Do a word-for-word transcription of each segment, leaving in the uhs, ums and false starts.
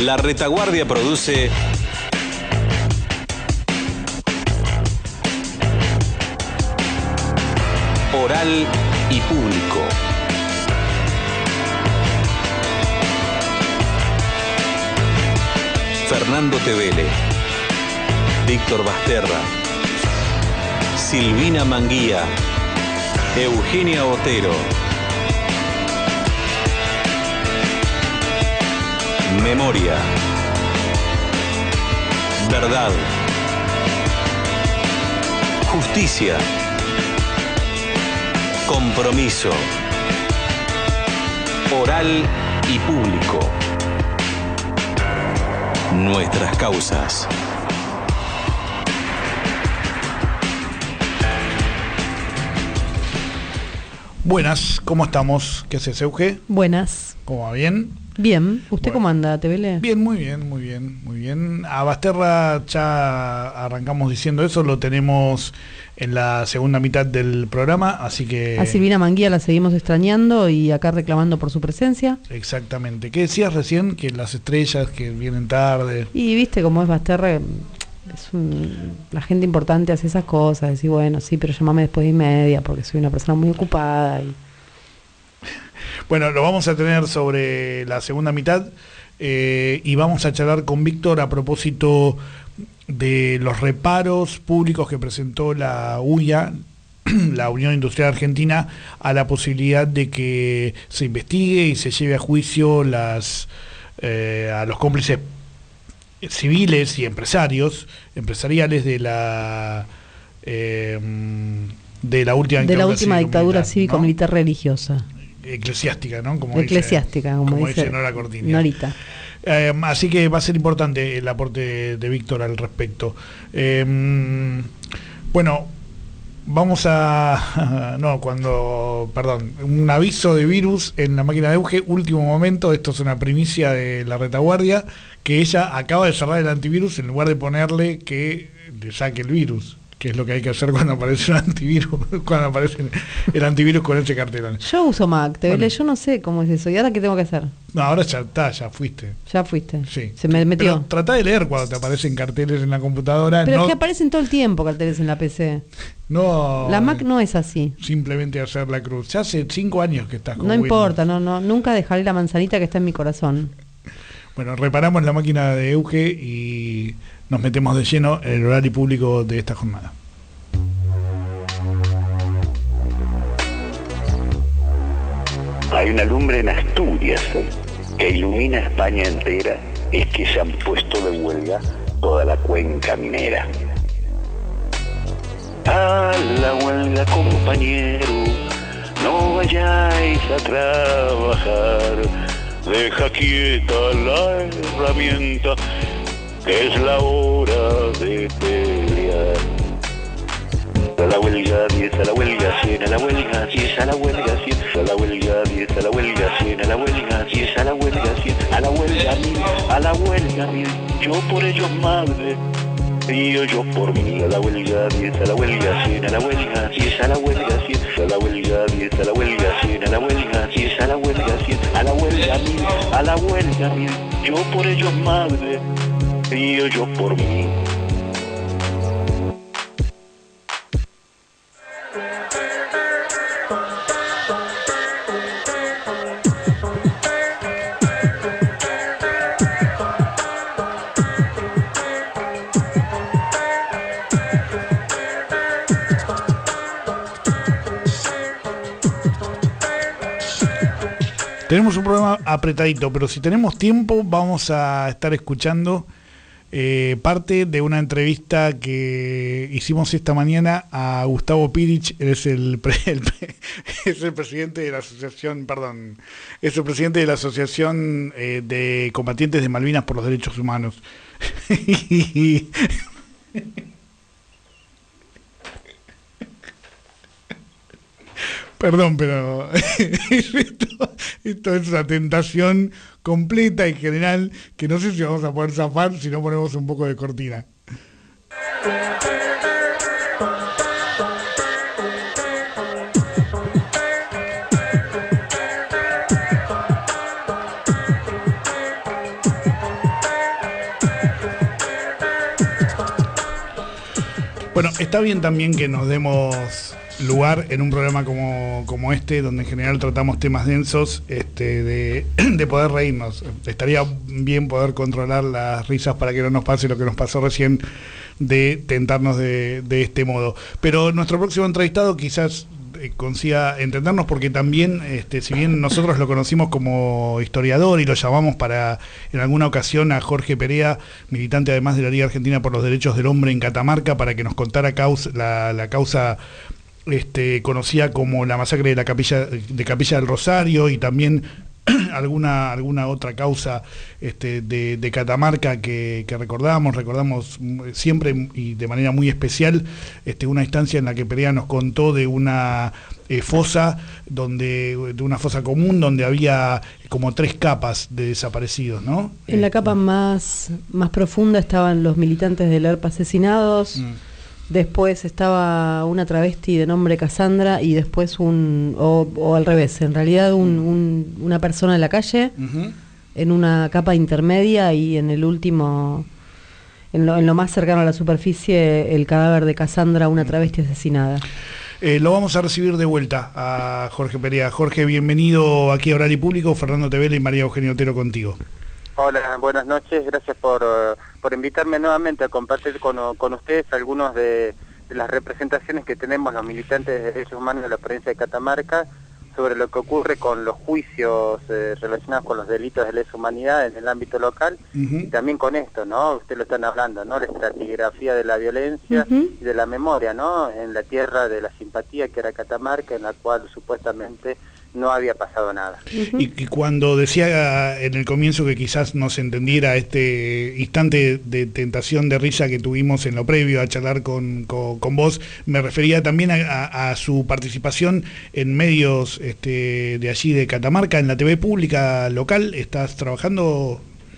La Retaguardia produce Oral y Público. Fernando Tevele, Víctor Basterra, Silvina Manguía, Eugenia Otero. Memoria, verdad, justicia, compromiso, oral y público. Nuestras causas. Buenas, ¿cómo estamos? ¿Qué haces, Euge? Buenas. ¿Cómo va? ¿Bien? Bien. ¿Usted Bueno. cómo anda, Tevele? Bien, muy bien, muy bien, muy bien. A Basterra ya arrancamos diciendo eso, lo tenemos en la segunda mitad del programa, así que... A Silvina Manguía la seguimos extrañando y acá reclamando por su presencia. Exactamente. ¿Qué decías recién? Que las estrellas que vienen tarde... Y viste cómo es Basterra, es un, la gente importante hace esas cosas, decir, bueno, sí, pero llámame después de y media porque soy una persona muy ocupada y... Bueno, lo vamos a tener sobre la segunda mitad eh, y vamos a charlar con Víctor a propósito de los reparos públicos que presentó la U I A, la Unión Industrial Argentina, a la posibilidad de que se investigue y se lleve a juicio las eh, a los cómplices civiles y empresarios, empresariales de la eh, de la última de dictadura, la última dictadura cívico-militar, ¿no? religiosa. Eclesiástica, ¿no? Como Eclesiástica, dice, como, como dice, dice Nora Cortiña. Norita. Eh, así que va a ser importante el aporte de Víctor al respecto. Eh, bueno, vamos a... No, cuando... Perdón, un aviso de virus en la máquina de Euge, último momento, esto es una primicia de la Retaguardia, que ella acaba de cerrar el antivirus en lugar de ponerle que le saque el virus, que es lo que hay que hacer cuando aparece un antivirus, cuando aparece el antivirus con ese cartelón. Yo uso Mac, Tevele, Bueno. yo no sé cómo es eso. ¿Y ahora qué tengo que hacer? No, ahora ya está, ya fuiste. Ya fuiste. Sí. Se me metió. Pero tratá de leer cuando te aparecen carteles en la computadora. Pero no, es que aparecen todo el tiempo carteles en la P C. no La Mac no es así. simplemente hacer la cruz. Ya hace cinco años que estás con No Windows. importa, no, no, nunca dejaré la manzanita que está en mi corazón. Bueno, reparamos la máquina de Euge y nos metemos de lleno en el horario público de esta jornada. Hay una lumbre en Asturias que ilumina España entera, es que se han puesto de huelga toda la cuenca minera. A la huelga, compañero, no vayáis a trabajar, deja quieta la herramienta, que es la hora de pelear. A la huelga diez, a la huelga cien, a la huelga diez, a la huelga cien, a la huelga diez, a la huelga cien, a la huelga diez, a la huelga cien, a la huelga mil, a la huelga mil, yo por ellos madre, y yo por mí. A la huelga diez, a la huelga cien, a la huelga diez, a la huelga cien, a la huelga diez, a la huelga cien, a la huelga diez, a la huelga cien, a la huelga mil, a la huelga mil, yo por ellos madre, y yo por mí. Tenemos un programa apretadito, pero si tenemos tiempo vamos a estar escuchando eh, parte de una entrevista que hicimos esta mañana a Gustavo Pirich. Él es el, pre, el, es el presidente de la asociación, perdón, es el presidente de la Asociación eh, de Combatientes de Malvinas por los Derechos Humanos. y, Perdón, pero esto, esto es una tentación completa y general que no sé si vamos a poder zafar si no ponemos un poco de cortina. Bueno, está bien también que nos demos lugar en un programa como, como este, donde en general tratamos temas densos, este, de, de poder reírnos. Estaría bien poder controlar las risas para que no nos pase lo que nos pasó recién, de tentarnos de, de este modo. Pero nuestro próximo entrevistado quizás eh, consiga entendernos, porque también, este, si bien nosotros lo conocimos como historiador y lo llamamos para, en alguna ocasión, a Jorge Perea, militante además de la Liga Argentina por los Derechos del Hombre en Catamarca, para que nos contara causa, la, la causa este, conocida como la masacre de la Capilla, de Capilla del Rosario, y también alguna alguna otra causa este, de, de Catamarca que, que recordamos, recordamos siempre y de manera muy especial este, una instancia en la que Perea nos contó de una eh, fosa, donde de una fosa común donde había como tres capas de desaparecidos, ¿no? En la capa más, más profunda estaban los militantes del E R P asesinados. Mm. Después estaba una travesti de nombre Cassandra, y después un, o, o al revés, en realidad un, un, una persona en la calle, uh-huh. en una capa intermedia, y en el último, en lo, en lo más cercano a la superficie, el cadáver de Cassandra, una travesti asesinada. Eh, lo vamos a recibir de vuelta a Jorge Perea. Jorge, bienvenido aquí a Oral y Público. Fernando Tevela y María Eugenia Otero contigo. Hola, buenas noches, gracias por, uh, por invitarme nuevamente a compartir con, con ustedes algunos de, de las representaciones que tenemos los militantes de derechos humanos de la provincia de Catamarca sobre lo que ocurre con los juicios eh, relacionados con los delitos de lesa humanidad en el ámbito local, uh-huh. y también con esto, ¿no? Ustedes lo están hablando, ¿no? La estratigrafía de la violencia, uh-huh. y de la memoria, ¿no? En la tierra de la simpatía que era Catamarca, en la cual supuestamente no había pasado nada. Uh-huh. y, y cuando decía en el comienzo que quizás no se entendiera este instante de tentación de risa que tuvimos en lo previo a charlar con, con, con vos, me refería también a, a, a su participación en medios este, de allí de Catamarca, en la T V pública local. ¿Estás trabajando?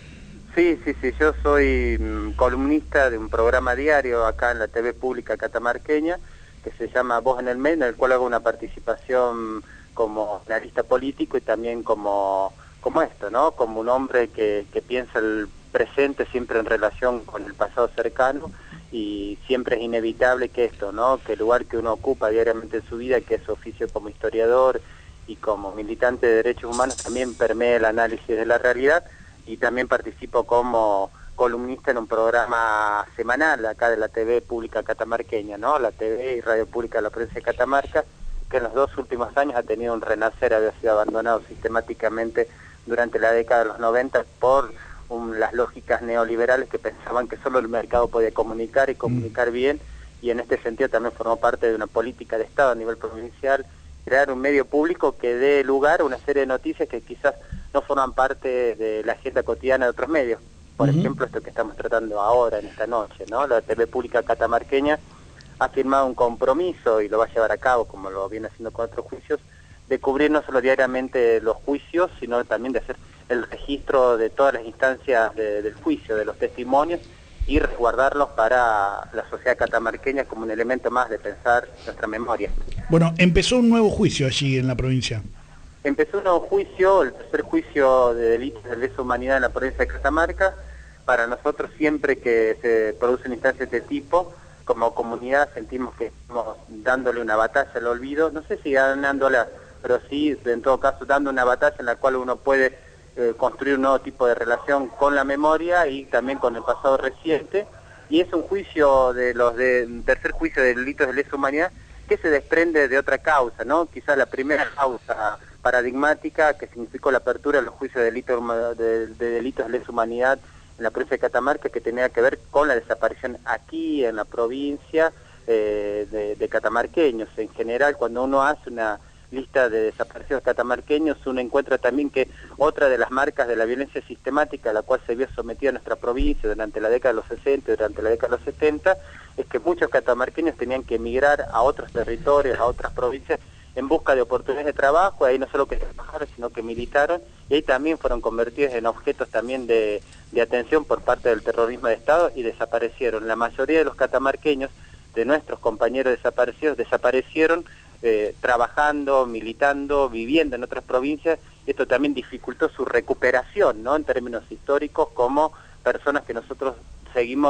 Sí, sí, sí, yo soy mm, columnista de un programa diario acá en la T V pública catamarqueña, que se llama Voz en el Medio, en el cual hago una participación como analista político y también como, como esto, ¿no? Como un hombre que, que piensa el presente siempre en relación con el pasado cercano, y siempre es inevitable que esto, ¿no? Que el lugar que uno ocupa diariamente en su vida, que es su oficio como historiador y como militante de derechos humanos, también permea el análisis de la realidad, y también participo como columnista en un programa semanal acá de la T V pública catamarqueña, ¿no? La T V y Radio Pública de la provincia de Catamarca, que en los dos últimos años ha tenido un renacer, había sido abandonado sistemáticamente durante la década de los noventa por um, las lógicas neoliberales que pensaban que solo el mercado podía comunicar y comunicar bien, y en este sentido también formó parte de una política de Estado a nivel provincial, crear un medio público que dé lugar a una serie de noticias que quizás no forman parte de la agenda cotidiana de otros medios. Por uh-huh. ejemplo, esto que estamos tratando ahora, en esta noche, ¿no? La T V pública catamarqueña ha firmado un compromiso, y lo va a llevar a cabo, como lo viene haciendo con otros juicios, de cubrir no solo diariamente los juicios, sino también de hacer el registro de todas las instancias de, del juicio, de los testimonios, y resguardarlos para la sociedad catamarqueña como un elemento más de pensar nuestra memoria. Bueno, empezó un nuevo juicio allí en la provincia. Empezó un nuevo juicio, el tercer juicio de delitos de lesa humanidad en la provincia de Catamarca. Para nosotros, siempre que se produce una instancia de este tipo, como comunidad sentimos que estamos dándole una batalla al olvido, no sé si ganándola, pero sí, en todo caso, dando una batalla en la cual uno puede eh, construir un nuevo tipo de relación con la memoria y también con el pasado reciente, y es un juicio de los de un tercer juicio de delitos de lesa humanidad que se desprende de otra causa, ¿no? Quizás la primera causa paradigmática que significó la apertura de los juicios de delitos de, de delitos de lesa humanidad en la provincia de Catamarca, que tenía que ver con la desaparición aquí en la provincia eh, de, de catamarqueños. En general, cuando uno hace una lista de desaparecidos catamarqueños, uno encuentra también que otra de las marcas de la violencia sistemática a la cual se vio sometida nuestra provincia durante la década de los sesenta y durante la década de los setenta, es que muchos catamarqueños tenían que emigrar a otros territorios, a otras provincias, en busca de oportunidades de trabajo. Ahí no solo que trabajaron, sino que militaron, y ahí también fueron convertidos en objetos también de, de atención por parte del terrorismo de Estado, y desaparecieron. La mayoría de los catamarqueños, de nuestros compañeros desaparecidos, desaparecieron eh, trabajando, militando, viviendo en otras provincias. Esto también dificultó su recuperación, ¿no? En términos históricos, como personas que nosotros seguimos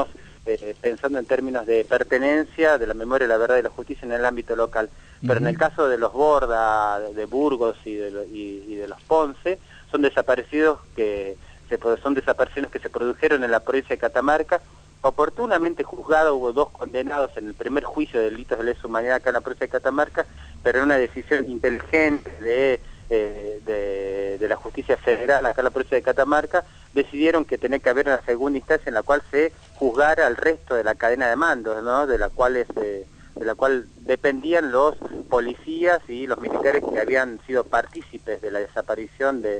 eh, pensando en términos de pertenencia, de la memoria, la verdad y la justicia en el ámbito local. Pero uh-huh. en el caso de los Borda, de Burgos y de, lo, y, y de los Ponce, son desaparecidos que se, son desapariciones que se produjeron en la provincia de Catamarca, oportunamente juzgados. Hubo dos condenados en el primer juicio de delitos de lesa humanidad acá en la provincia de Catamarca, pero en una decisión inteligente de, eh, de, de la justicia federal acá en la provincia de Catamarca, decidieron que tenía que haber una segunda instancia en la cual se juzgara al resto de la cadena de mandos, ¿no? de la cual es, eh, de la cual dependían los policías y los militares que habían sido partícipes de la desaparición de,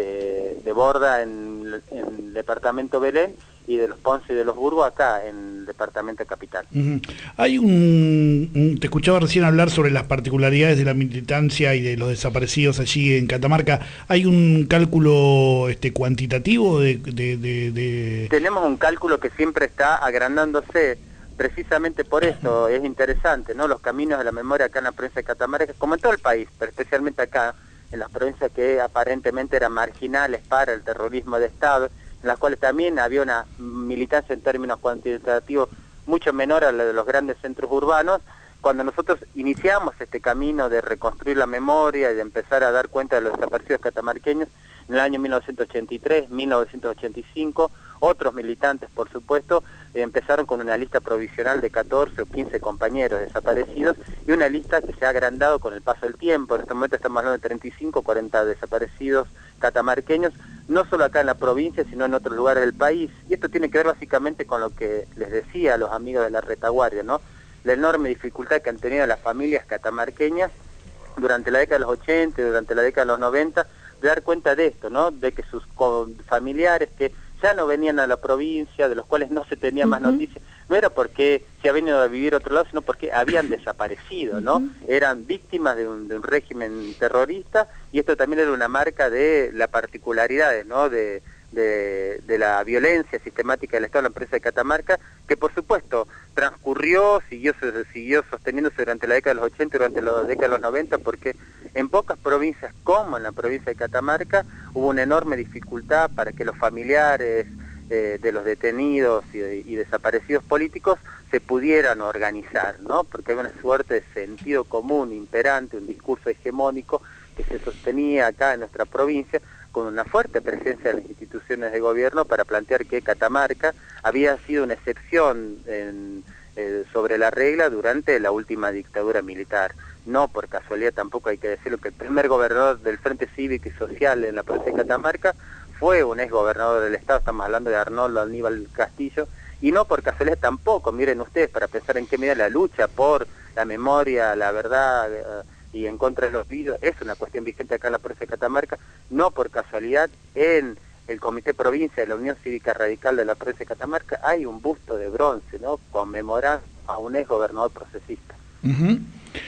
de, de Borda en, en el departamento Belén, y de los Ponce y de los Burgos acá en el departamento Capital. Uh-huh. Hay un, un, te escuchaba recién hablar sobre las particularidades de la militancia y de los desaparecidos allí en Catamarca. ¿Hay un cálculo este cuantitativo de, de, de, de... Tenemos un cálculo que siempre está agrandándose, precisamente por esto. Es interesante, ¿no? Los caminos de la memoria acá en la provincia de Catamarca, como en todo el país, pero especialmente acá, en las provincias que aparentemente eran marginales para el terrorismo de Estado, en las cuales también había una militancia en términos cuantitativos mucho menor a la de los grandes centros urbanos. Cuando nosotros iniciamos este camino de reconstruir la memoria y de empezar a dar cuenta de los desaparecidos catamarqueños, en el año mil novecientos ochenta y tres, mil novecientos ochenta y cinco, otros militantes, por supuesto, eh, empezaron con una lista provisional de catorce o quince compañeros desaparecidos, y una lista que se ha agrandado con el paso del tiempo. En este momento estamos hablando de treinta y cinco, cuarenta desaparecidos catamarqueños, no solo acá en la provincia, sino en otros lugares del país. Y esto tiene que ver básicamente con lo que les decía a los amigos de la retaguardia, ¿no? La enorme dificultad que han tenido las familias catamarqueñas durante la década de los ochenta y durante la década de los noventa, de dar cuenta de esto, ¿no? De que sus familiares que ya no venían a la provincia, de los cuales no se tenía uh-huh. más noticias, no era porque se habían ido a vivir a otro lado, sino porque habían desaparecido, ¿no? Uh-huh. Eran víctimas de un, de un régimen terrorista, y esto también era una marca de las particularidades, ¿no? De, de, de la violencia sistemática del Estado en la provincia de Catamarca, que por supuesto transcurrió, siguió, siguió sosteniéndose durante la década de los ochenta y durante la década de los noventa, porque en pocas provincias, como en la provincia de Catamarca, hubo una enorme dificultad para que los familiares eh, de los detenidos y, y desaparecidos políticos se pudieran organizar, ¿no? Porque hay una suerte de sentido común imperante, un discurso hegemónico que se sostenía acá en nuestra provincia, con una fuerte presencia de las instituciones de gobierno para plantear que Catamarca había sido una excepción en, eh, sobre la regla durante la última dictadura militar. No por casualidad, tampoco hay que decirlo, que el primer gobernador del Frente Cívico y Social en la provincia de Catamarca fue un ex gobernador del Estado, estamos hablando de Arnoldo Aníbal Castillo, y no por casualidad tampoco, miren ustedes, para pensar en qué medida la lucha por la memoria, la verdad eh, y en contra de los vídeos es una cuestión vigente acá en la provincia de Catamarca. No por casualidad en el Comité Provincia de la Unión Cívica Radical de la provincia de Catamarca hay un busto de bronce, ¿no? Conmemorando a un ex gobernador procesista. Uh-huh.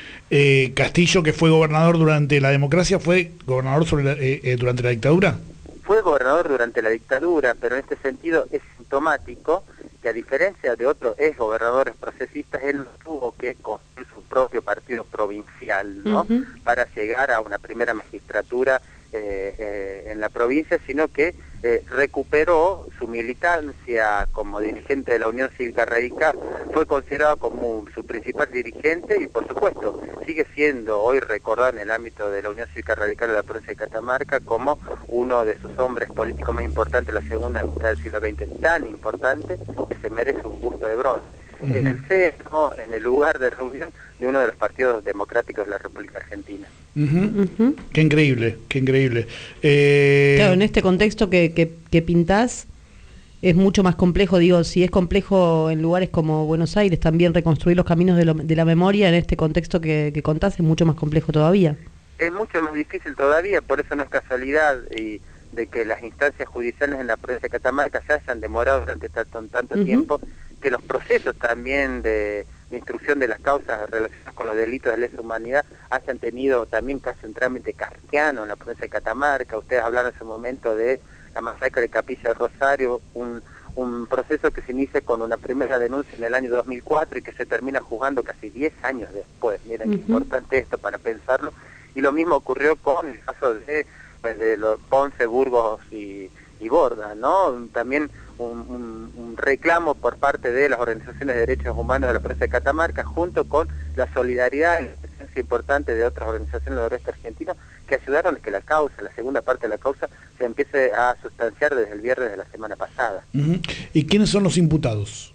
eh, Castillo, que fue gobernador durante la democracia, ¿fue gobernador sobre la, eh, eh, durante la dictadura? Fue gobernador durante la dictadura, pero en este sentido es sintomático que, a diferencia de otros ex gobernadores procesistas, él no tuvo que construir su propio partido provincial, ¿no? Uh-huh. Para llegar a una primera magistratura eh, eh, en la provincia, sino que eh, recuperó su militancia como dirigente de la Unión Cívica Radical, fue considerado como su principal dirigente y, por supuesto, sigue siendo hoy recordado en el ámbito de la Unión Cívica Radical de la provincia de Catamarca como uno de sus hombres políticos más importantes de la segunda mitad del siglo veinte, tan importante que se merece un busto de bronce. Uh-huh. En el centro, en el lugar de reunión de uno de los partidos democráticos de la República Argentina. Uh-huh. Uh-huh. Qué increíble, qué increíble. Eh... Claro, en este contexto que, que, que pintás es mucho más complejo, digo, si es complejo en lugares como Buenos Aires también reconstruir los caminos de, lo, de la memoria, en este contexto que, que contás es mucho más complejo todavía. Es mucho más difícil todavía, por eso no es casualidad y de que las instancias judiciales en la provincia de Catamarca se hayan demorado durante tanto, tanto uh-huh. tiempo, que los procesos también de, de instrucción de las causas relacionadas con los delitos de lesa humanidad hayan tenido también casi un trámite kafkiano en la provincia de Catamarca. Ustedes hablaron en ese momento de la masacre de Capilla del Rosario, un, un proceso que se inicia con una primera denuncia en el año dos mil cuatro y que se termina juzgando casi diez años después. Miren uh-huh. qué importante esto para pensarlo. Y lo mismo ocurrió con el caso de, pues, de los Ponce, Burgos y, y Borda, ¿no? También un, un, un reclamo por parte de las organizaciones de derechos humanos de la provincia de Catamarca, junto con la solidaridad y la presencia importante de otras organizaciones del oeste argentino, que ayudaron a que la causa, la segunda parte de la causa, se empiece a sustanciar desde el viernes de la semana pasada. Uh-huh. ¿Y quiénes son los imputados?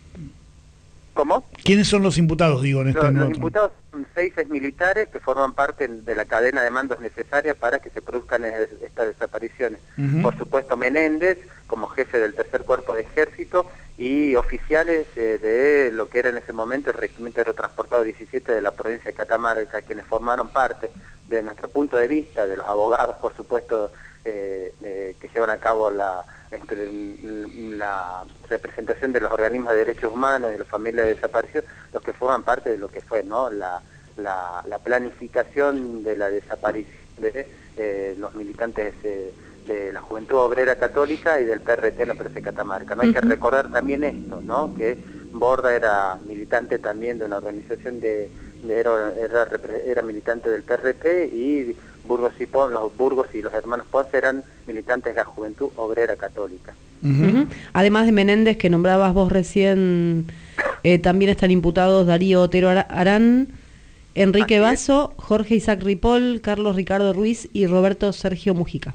¿Cómo? ¿Quiénes son los imputados, digo, en este Los, los otro? imputados son seis militares que forman parte de la cadena de mandos necesaria para que se produzcan estas desapariciones. Uh-huh. Por supuesto, Menéndez, como jefe del tercer cuerpo de ejército, y oficiales eh, de lo que era en ese momento el Regimiento Aerotransportado diecisiete de la provincia de Catamarca, quienes formaron parte, de nuestro punto de vista, de los abogados, por supuesto, eh, eh, que llevan a cabo la, entre, la representación de los organismos de derechos humanos y de las familias desaparecidos, los que forman parte de lo que fue, ¿no?, la, la, la planificación de la desaparición de eh, los militantes eh, de la Juventud Obrera Católica y del P R T en la provincia de Catamarca. No hay que recordar también esto, ¿no?, que Borda era militante también de una organización de, de era, era, era militante del P R T, y Burgos y Pon, los Burgos y los hermanos Ponce eran militantes de la Juventud Obrera Católica. Uh-huh. Uh-huh. Además de Menéndez, que nombrabas vos recién, eh, también están imputados Darío Otero Arán, Enrique Basso, Jorge Isaac Ripoll, Carlos Ricardo Ruiz y Roberto Sergio Mujica.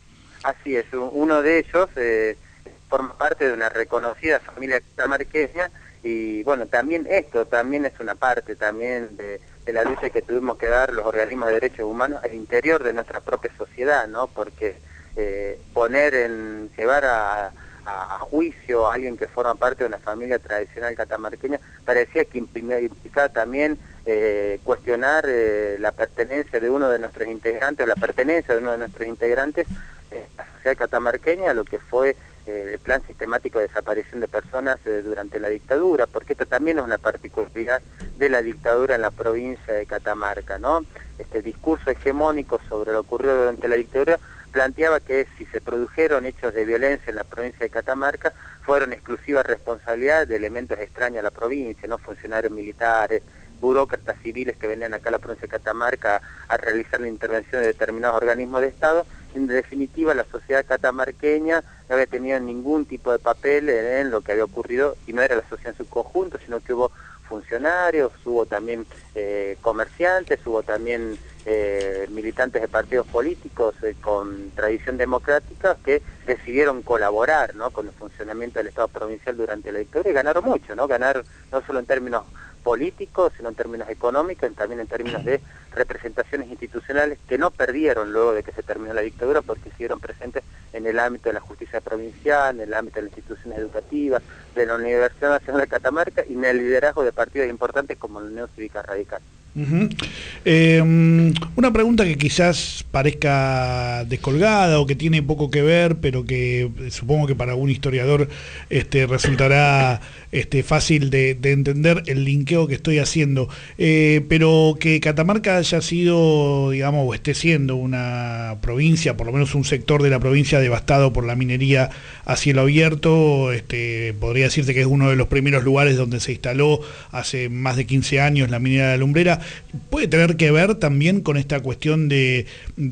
Así es, uno de ellos eh, forma parte de una reconocida familia catamarqueña, y bueno, también esto también es una parte también de, de la lucha que tuvimos que dar los organismos de derechos humanos al interior de nuestra propia sociedad, ¿no? Porque eh, poner en, llevar a, a, a juicio a alguien que forma parte de una familia tradicional catamarqueña parecía que implicaba también eh, cuestionar eh, la pertenencia de uno de nuestros integrantes, o la pertenencia de uno de nuestros integrantes eh, a la sociedad catamarqueña, lo que fue eh, el plan sistemático de desaparición de personas eh, durante la dictadura, porque esto también es una particularidad de la dictadura en la provincia de Catamarca, ¿no? Este discurso hegemónico sobre lo ocurrido durante la dictadura planteaba que si se produjeron hechos de violencia en la provincia de Catamarca, fueron exclusiva responsabilidad de elementos extraños a la provincia, no funcionarios militares, burócratas civiles que venían acá a la provincia de Catamarca a realizar la intervención de determinados organismos de Estado. En definitiva, la sociedad catamarqueña no había tenido ningún tipo de papel en lo que había ocurrido, y no era la sociedad en su conjunto, sino que hubo funcionarios, hubo también eh, comerciantes, hubo también eh, militantes de partidos políticos eh, con tradición democrática que decidieron colaborar, ¿no?, con el funcionamiento del Estado provincial durante la dictadura, y ganaron mucho, ¿no? Ganaron no solo en términos políticos, sino en términos económicos, y también en términos de representaciones institucionales que no perdieron luego de que se terminó la dictadura, porque siguieron presentes en el ámbito de la justicia provincial, en el ámbito de las instituciones educativas, de la Universidad Nacional de Catamarca, y en el liderazgo de partidos importantes como la Unión Cívica Radical. Uh-huh. eh, una pregunta que quizás parezca descolgada o que tiene poco que ver, pero que supongo que para algún historiador este, resultará este, fácil de, de entender el linkeo que estoy haciendo, eh, pero que Catamarca haya sido, digamos, o esté siendo una provincia, por lo menos un sector de la provincia devastado por la minería a cielo abierto, este, podría decirse que es uno de los primeros lugares donde se instaló hace más de quince años la minera de la Lumbrera. ¿Puede tener que ver también con esta cuestión de,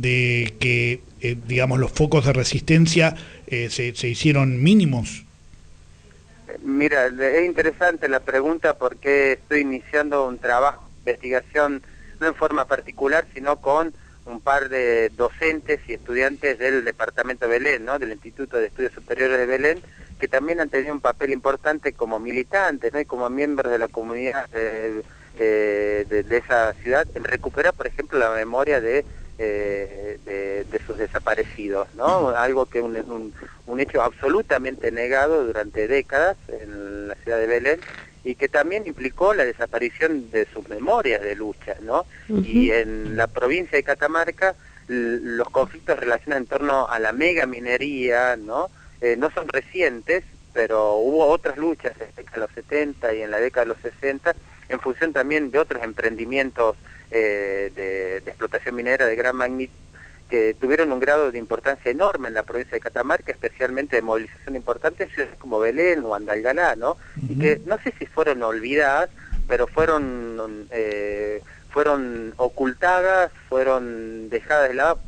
de que, eh, digamos, los focos de resistencia eh, se, se hicieron mínimos? Mira, es interesante la pregunta, porque estoy iniciando un trabajo de investigación, no en forma particular, sino con un par de docentes y estudiantes del departamento de Belén, ¿no?, del Instituto de Estudios Superiores de Belén, que también han tenido un papel importante como militantes, ¿no?, y como miembros de la comunidad eh, eh, de, de esa ciudad, en recuperar, por ejemplo, la memoria de, eh, de, de sus desaparecidos, ¿no? Algo que un, un, un hecho absolutamente negado durante décadas en la ciudad de Belén, y que también implicó la desaparición de sus memorias de lucha, ¿no? Uh-huh. Y en la provincia de Catamarca los conflictos relacionados en torno a la mega minería, ¿no? Eh, no son recientes, pero hubo otras luchas en la década de los setenta y en la década de los sesenta, en función también de otros emprendimientos eh, de, de explotación minera de gran magnitud, que tuvieron un grado de importancia enorme en la provincia de Catamarca, especialmente de movilización importante en ciudades como Belén o Andalgalá, ¿no? Uh-huh. Y que no sé si fueron olvidadas, pero fueron eh, fueron ocultadas, fueron dejadas de lado por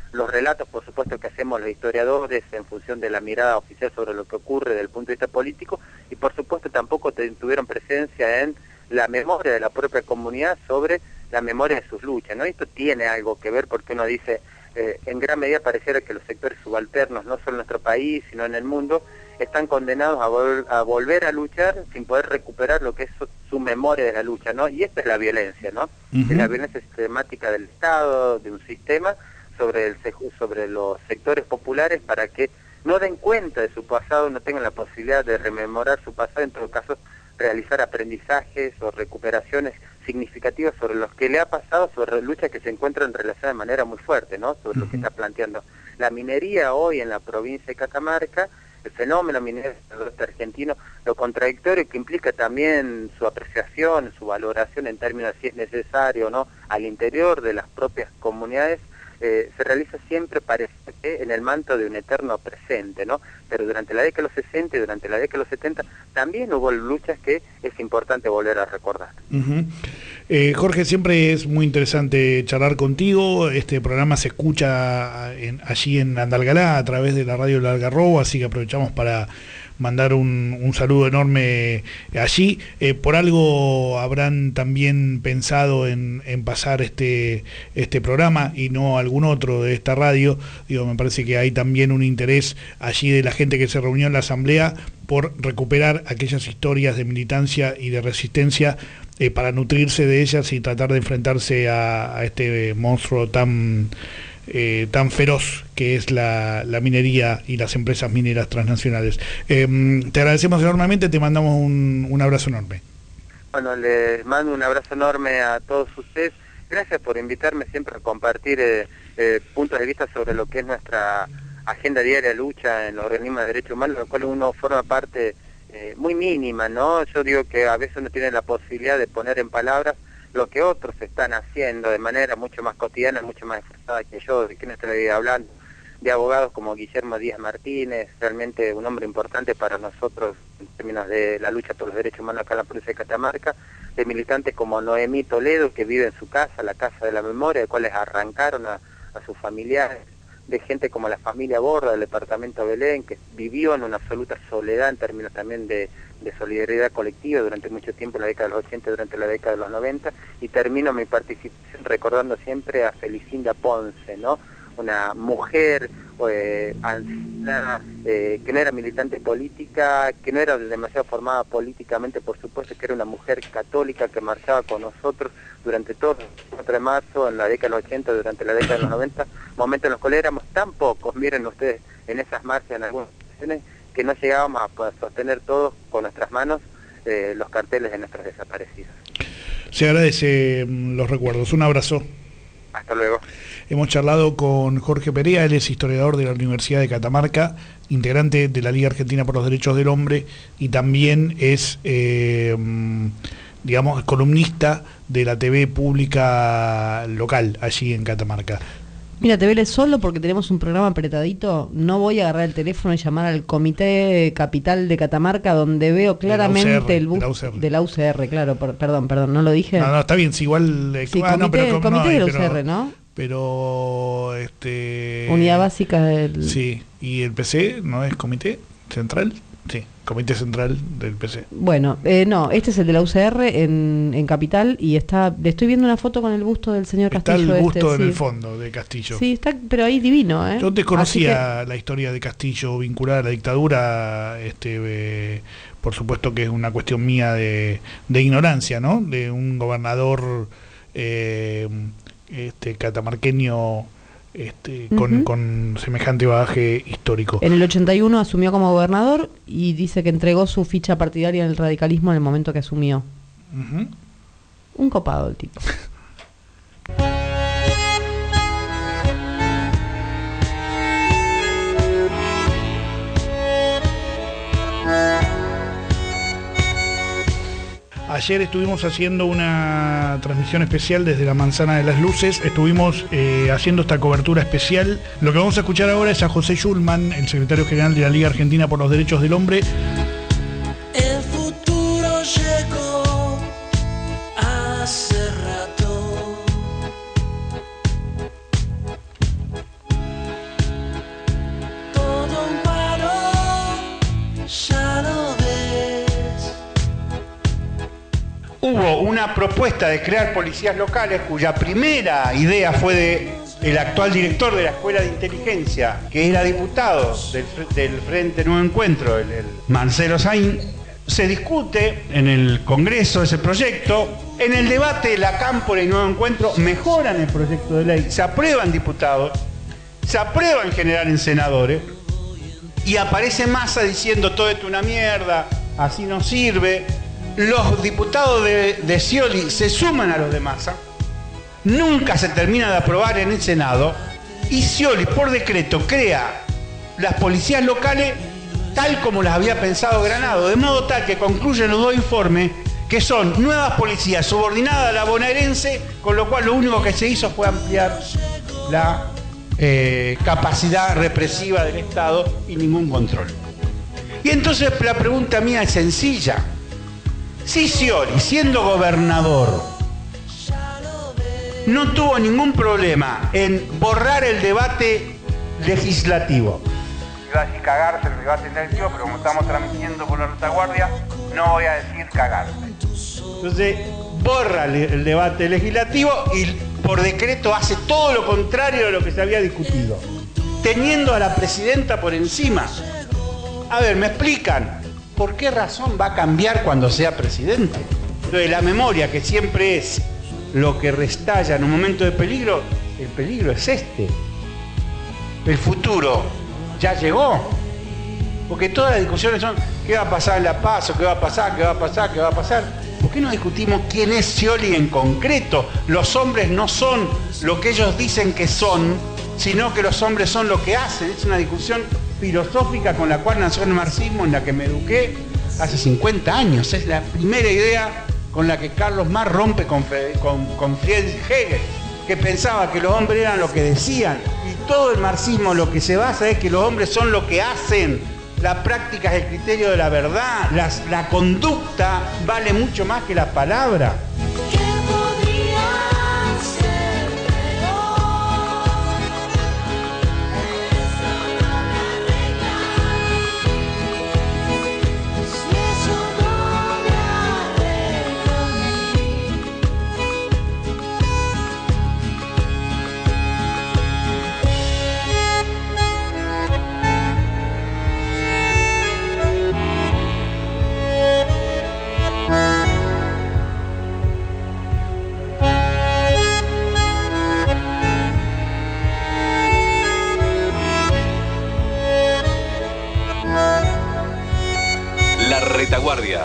los relatos, por supuesto, que hacemos los historiadores en función de la mirada oficial sobre lo que ocurre desde el punto de vista político, y por supuesto tampoco te, tuvieron presencia en la memoria de la propia comunidad sobre la memoria de sus luchas, ¿no? Esto tiene algo que ver porque uno dice, eh, en gran medida pareciera que los sectores subalternos, no solo en nuestro país, sino en el mundo, están condenados a, vol a volver a luchar sin poder recuperar lo que es su, su memoria de la lucha, ¿no? Y esta es la violencia, ¿no? Uh-huh. Es la violencia sistemática del Estado, de un sistema, sobre, el, sobre los sectores populares para que no den cuenta de su pasado, no tengan la posibilidad de rememorar su pasado, en todo caso realizar aprendizajes o recuperaciones significativas sobre lo que le ha pasado, sobre luchas que se encuentran relacionadas de manera muy fuerte, ¿no? Sobre uh-huh. lo que está planteando la minería hoy en la provincia de Catamarca, el fenómeno minero argentino, lo contradictorio que implica también su apreciación, su valoración en términos de si es necesario o no, al interior de las propias comunidades, eh, se realiza siempre, parece que, en el manto de un eterno presente, ¿no? Pero durante la década de los sesenta y durante la década de los setenta también hubo luchas que es importante volver a recordar. Uh-huh. eh, Jorge, siempre es muy interesante charlar contigo. Este programa se escucha en, allí en Andalgalá a través de la radio del Algarrobo, así que aprovechamos para mandar un, un saludo enorme allí. Eh, por algo habrán también pensado en, en pasar este, este programa y no algún otro de esta radio. Digo, me parece que hay también un interés allí de la gente que se reunió en la asamblea por recuperar aquellas historias de militancia y de resistencia eh, para nutrirse de ellas y tratar de enfrentarse a, a este monstruo tan... Eh, tan feroz que es la, la minería y las empresas mineras transnacionales. Eh, te agradecemos enormemente, te mandamos un, un abrazo enorme. Bueno, les mando un abrazo enorme a todos ustedes. Gracias por invitarme siempre a compartir eh, eh, puntos de vista sobre lo que es nuestra agenda diaria de lucha en los organismos de derechos humanos, de lo cual uno forma parte eh, muy mínima, ¿no? Yo digo que a veces uno tiene la posibilidad de poner en palabras lo que otros están haciendo de manera mucho más cotidiana, mucho más esforzada que yo, de quien estoy hablando, de abogados como Guillermo Díaz Martínez, realmente un hombre importante para nosotros en términos de la lucha por los derechos humanos acá en la provincia de Catamarca, de militantes como Noemí Toledo, que vive en su casa, la Casa de la Memoria, de cuales arrancaron a, a sus familiares, de gente como la familia Borda del departamento de Belén, que vivió en una absoluta soledad en términos también de, de solidaridad colectiva durante mucho tiempo, en la década de los ochenta, durante la década de los noventa, y termino mi participación recordando siempre a Felicinda Ponce, ¿no? Una mujer eh, anciana, eh, que no era militante política, que no era demasiado formada políticamente, por supuesto, que era una mujer católica que marchaba con nosotros durante todo el cuatro de marzo, en la década de los ochenta, durante la década de los noventa, momentos en los cuales éramos tan pocos, miren ustedes, en esas marchas, en algunas ocasiones, que no llegábamos a poder sostener todos con nuestras manos eh, los carteles de nuestros desaparecidos. Se agradece los recuerdos. Un abrazo. Hasta luego. Hemos charlado con Jorge Perea, él es historiador de la Universidad de Catamarca, integrante de la Liga Argentina por los Derechos del Hombre y también es, eh, digamos, columnista de la T V pública local allí en Catamarca. Mira, te vele solo porque tenemos un programa apretadito. No voy a agarrar el teléfono y llamar al Comité Capital de Catamarca, donde veo claramente el bus de la U C R, claro, per, perdón, perdón, ¿no lo dije? No, no, está bien, si igual... Eh, sí, ah, comité, no, pero, el comité no, de la pero, U C R, ¿no? Pero, este... Unidad básica del... Sí, y el P C, ¿no es Comité Central? Sí, Comité Central del P C. Bueno, eh, no, este es el de la U C R en, en Capital y está, le estoy viendo una foto con el busto del señor está Castillo. Está el busto este, en sí. el fondo de Castillo. Sí, está, pero ahí divino, ¿eh? Yo desconocía que... la historia de Castillo vinculada a la dictadura, este, eh, por supuesto que es una cuestión mía de, de ignorancia, ¿no? De un gobernador eh, este, catamarqueño... Este, con, uh-huh. con semejante bagaje histórico. En el ochenta y uno asumió como gobernador y dice que entregó su ficha partidaria en el radicalismo en el momento que asumió. Uh-huh. Un copado el tipo. Ayer estuvimos haciendo una transmisión especial desde la Manzana de las Luces, estuvimos eh, haciendo esta cobertura especial. Lo que vamos a escuchar ahora es a José Schulman, el secretario general de la Liga Argentina por los Derechos del Hombre. El futuro llegó hace rato. hubo una propuesta de crear policías locales cuya primera idea fue de el actual director de la Escuela de Inteligencia, que era diputado del, del Frente Nuevo Encuentro, el, el Marcelo Saín. Se discute en el Congreso ese proyecto. En el debate, la Cámpora y Nuevo Encuentro mejoran el proyecto de ley, se aprueban diputados, se aprueba en general en senadores, y aparece Massa diciendo todo esto es una mierda, así no sirve. Los diputados de, de Scioli se suman a los de Massa, nunca se termina de aprobar en el Senado, y Scioli por decreto crea las policías locales tal como las había pensado Granado, de modo tal que concluyen los dos informes que son nuevas policías subordinadas a la bonaerense, con lo cual lo único que se hizo fue ampliar la eh, capacidad represiva del Estado y ningún control. Y entonces la pregunta mía es sencilla. Si Scioli, siendo gobernador, no tuvo ningún problema en borrar el debate legislativo, iba a decir cagarse el debate legislativo, pero como estamos transmitiendo por la retaguardia, no voy a decir cagarse. Entonces, borra el debate legislativo y por decreto hace todo lo contrario de lo que se había discutido, teniendo a la presidenta por encima. A ver, ¿me explican por qué razón va a cambiar cuando sea presidente? Entonces, la memoria, que siempre es lo que restalla en un momento de peligro, el peligro es este. El futuro ya llegó. Porque todas las discusiones son ¿qué va a pasar en La Paz? ¿Qué va a pasar? ¿Qué va a pasar? ¿Qué va a pasar? ¿Por qué no discutimos quién es Scioli en concreto? Los hombres no son lo que ellos dicen que son, sino que los hombres son lo que hacen. Es una discusión filosófica con la cual nació el marxismo, en la que me eduqué hace cincuenta años. Es la primera idea con la que Carlos Marx rompe con, con, con Friedrich Hegel, que pensaba que los hombres eran lo que decían. Y todo el marxismo lo que se basa es que los hombres son lo que hacen. La práctica es el criterio de la verdad. Las, la conducta vale mucho más que la palabra. Retaguardia.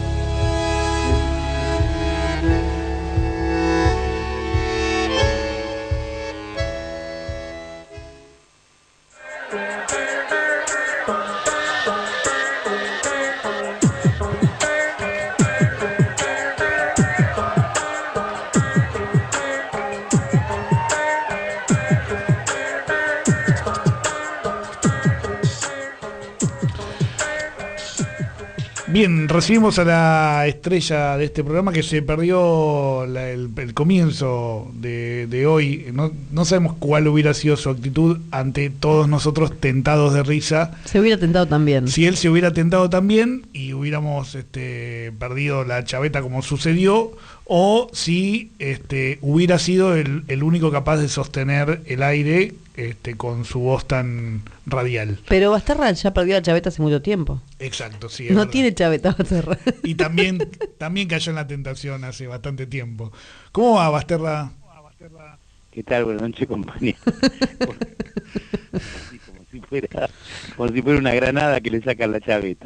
Bien, recibimos a la estrella de este programa que se perdió la, el, el comienzo de, de hoy. No, no sabemos cuál hubiera sido su actitud ante todos nosotros tentados de risa. Se hubiera tentado también. Si él se hubiera tentado también y hubiéramos este, perdido la chaveta como sucedió, o si este, hubiera sido el, el único capaz de sostener el aire este, con su voz tan radial. Pero Basterra ya perdió la chaveta hace mucho tiempo. Exacto, sí. No verdad. tiene chaveta Basterra. Y también, también cayó en la tentación hace bastante tiempo. ¿Cómo va, Basterra? ¿Qué tal? Buenas noches, compañero. Así como si fuera, como si fuera una granada que le sacan la chaveta.